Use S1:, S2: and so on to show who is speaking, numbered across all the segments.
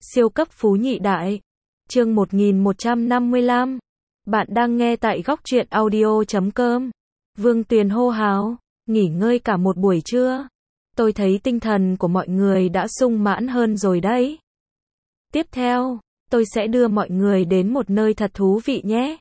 S1: Siêu cấp phú nhị đại. Chương 1155. Bạn đang nghe tại góc truyện audio.com. Vương Tuyền hô hào, nghỉ ngơi cả một buổi trưa. Tôi thấy tinh thần của mọi người đã sung mãn hơn rồi đấy. Tiếp theo, tôi sẽ đưa mọi người đến một nơi thật thú vị nhé.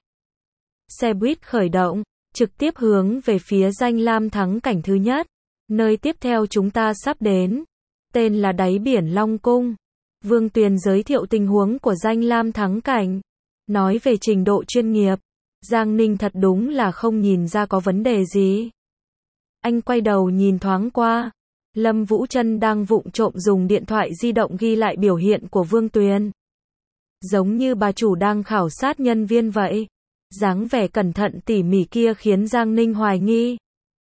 S1: Xe buýt khởi động, trực tiếp hướng về phía danh lam thắng cảnh thứ nhất. Nơi tiếp theo chúng ta sắp đến, tên là đáy biển Long Cung. Vương Tuyền giới thiệu tình huống của danh lam thắng cảnh. Nói về trình độ chuyên nghiệp, Giang Ninh thật đúng là không nhìn ra có vấn đề gì. Anh quay đầu nhìn thoáng qua. Lâm Vũ Trân đang vụng trộm dùng điện thoại di động ghi lại biểu hiện của Vương Tuyền. Giống như bà chủ đang khảo sát nhân viên vậy. Dáng vẻ cẩn thận tỉ mỉ kia khiến Giang Ninh hoài nghi.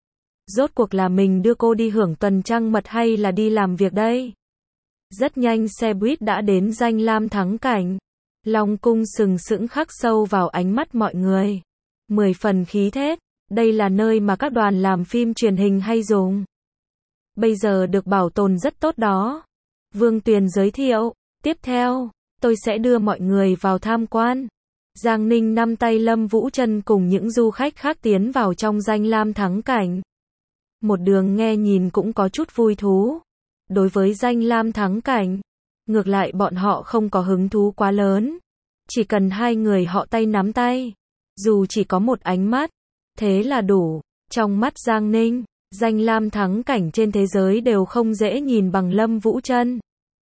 S1: Rốt cuộc là mình đưa cô đi hưởng tuần trăng mật hay là đi làm việc đây? Rất nhanh xe buýt đã đến danh lam thắng cảnh. Long Cung sừng sững khắc sâu vào ánh mắt mọi người. 10 phần khí thế, đây là nơi mà các đoàn làm phim truyền hình hay dùng. Bây giờ được bảo tồn rất tốt đó. Vương Tuyền giới thiệu, tiếp theo, tôi sẽ đưa mọi người vào tham quan. Giang Ninh nắm tay Lâm Vũ Trân cùng những du khách khác tiến vào trong danh lam thắng cảnh. Một đường nghe nhìn cũng có chút vui thú. Đối với danh lam thắng cảnh, ngược lại bọn họ không có hứng thú quá lớn. Chỉ cần hai người họ tay nắm tay, dù chỉ có một ánh mắt, thế là đủ. Trong mắt Giang Ninh, danh lam thắng cảnh trên thế giới đều không dễ nhìn bằng Lâm Vũ Trân.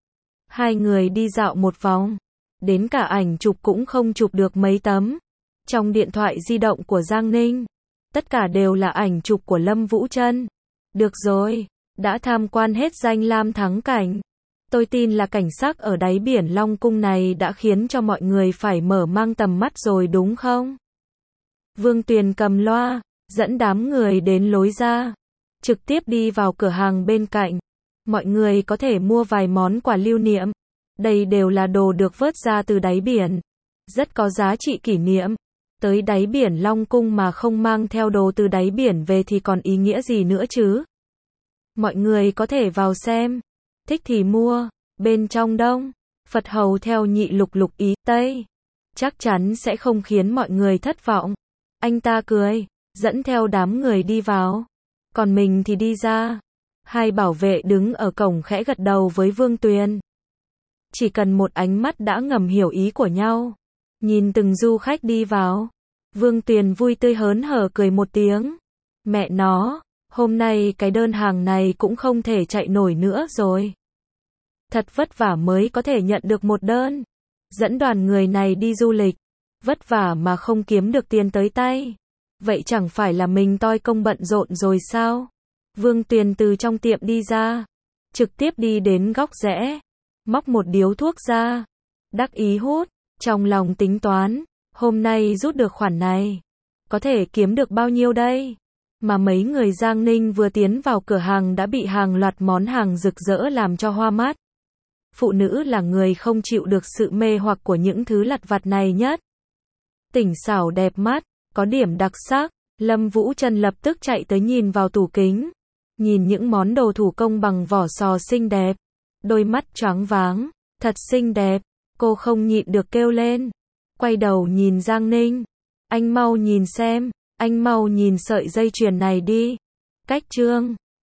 S1: Hai người đi dạo một vòng, đến cả ảnh chụp cũng không chụp được mấy tấm. Trong điện thoại di động của Giang Ninh, tất cả đều là ảnh chụp của Lâm Vũ Trân. Được rồi, đã tham quan hết danh lam thắng cảnh. Tôi tin là cảnh sắc ở đáy biển Long Cung này đã khiến cho mọi người phải mở mang tầm mắt rồi đúng không? Vương Tuyền cầm loa, dẫn đám người đến lối ra. Trực tiếp đi vào cửa hàng bên cạnh. Mọi người có thể mua vài món quà lưu niệm. Đây đều là đồ được vớt ra từ đáy biển. Rất có giá trị kỷ niệm. Tới đáy biển Long Cung mà không mang theo đồ từ đáy biển về thì còn ý nghĩa gì nữa chứ? Mọi người có thể vào xem. Thích thì mua. Bên trong đông, Phật hầu theo nhị lục lục ý Tây. Chắc chắn sẽ không khiến mọi người thất vọng. Anh ta cười, dẫn theo đám người đi vào. Còn mình thì đi ra. Hai bảo vệ đứng ở cổng khẽ gật đầu với Vương Tuyền. Chỉ cần một ánh mắt đã ngầm hiểu ý của nhau. Nhìn từng du khách đi vào, Vương Tuyền vui tươi hớn hở cười một tiếng. Mẹ nó, hôm nay cái đơn hàng này cũng không thể chạy nổi nữa rồi. Thật vất vả mới có thể nhận được một đơn. Dẫn đoàn người này đi du lịch. Vất vả mà không kiếm được tiền tới tay. Vậy chẳng phải là mình toi công bận rộn rồi sao? Vương Tuyền từ trong tiệm đi ra. Trực tiếp đi đến góc rẽ. Móc một điếu thuốc ra. Đắc ý hút. Trong lòng tính toán. Hôm nay rút được khoản này. Có thể kiếm được bao nhiêu đây? Mà mấy người Giang Ninh vừa tiến vào cửa hàng đã bị hàng loạt món hàng rực rỡ làm cho hoa mắt. Phụ nữ là người không chịu được sự mê hoặc của những thứ lặt vặt này nhất. Tỉnh xảo đẹp mắt, có điểm đặc sắc. Lâm Vũ Trân lập tức chạy tới nhìn vào tủ kính. Nhìn những món đồ thủ công bằng vỏ sò xinh đẹp. Đôi mắt choáng váng, thật xinh đẹp. Cô không nhịn được kêu lên. Quay đầu nhìn Giang Ninh. Anh mau nhìn xem, anh mau nhìn sợi dây chuyền này đi. Cách trương,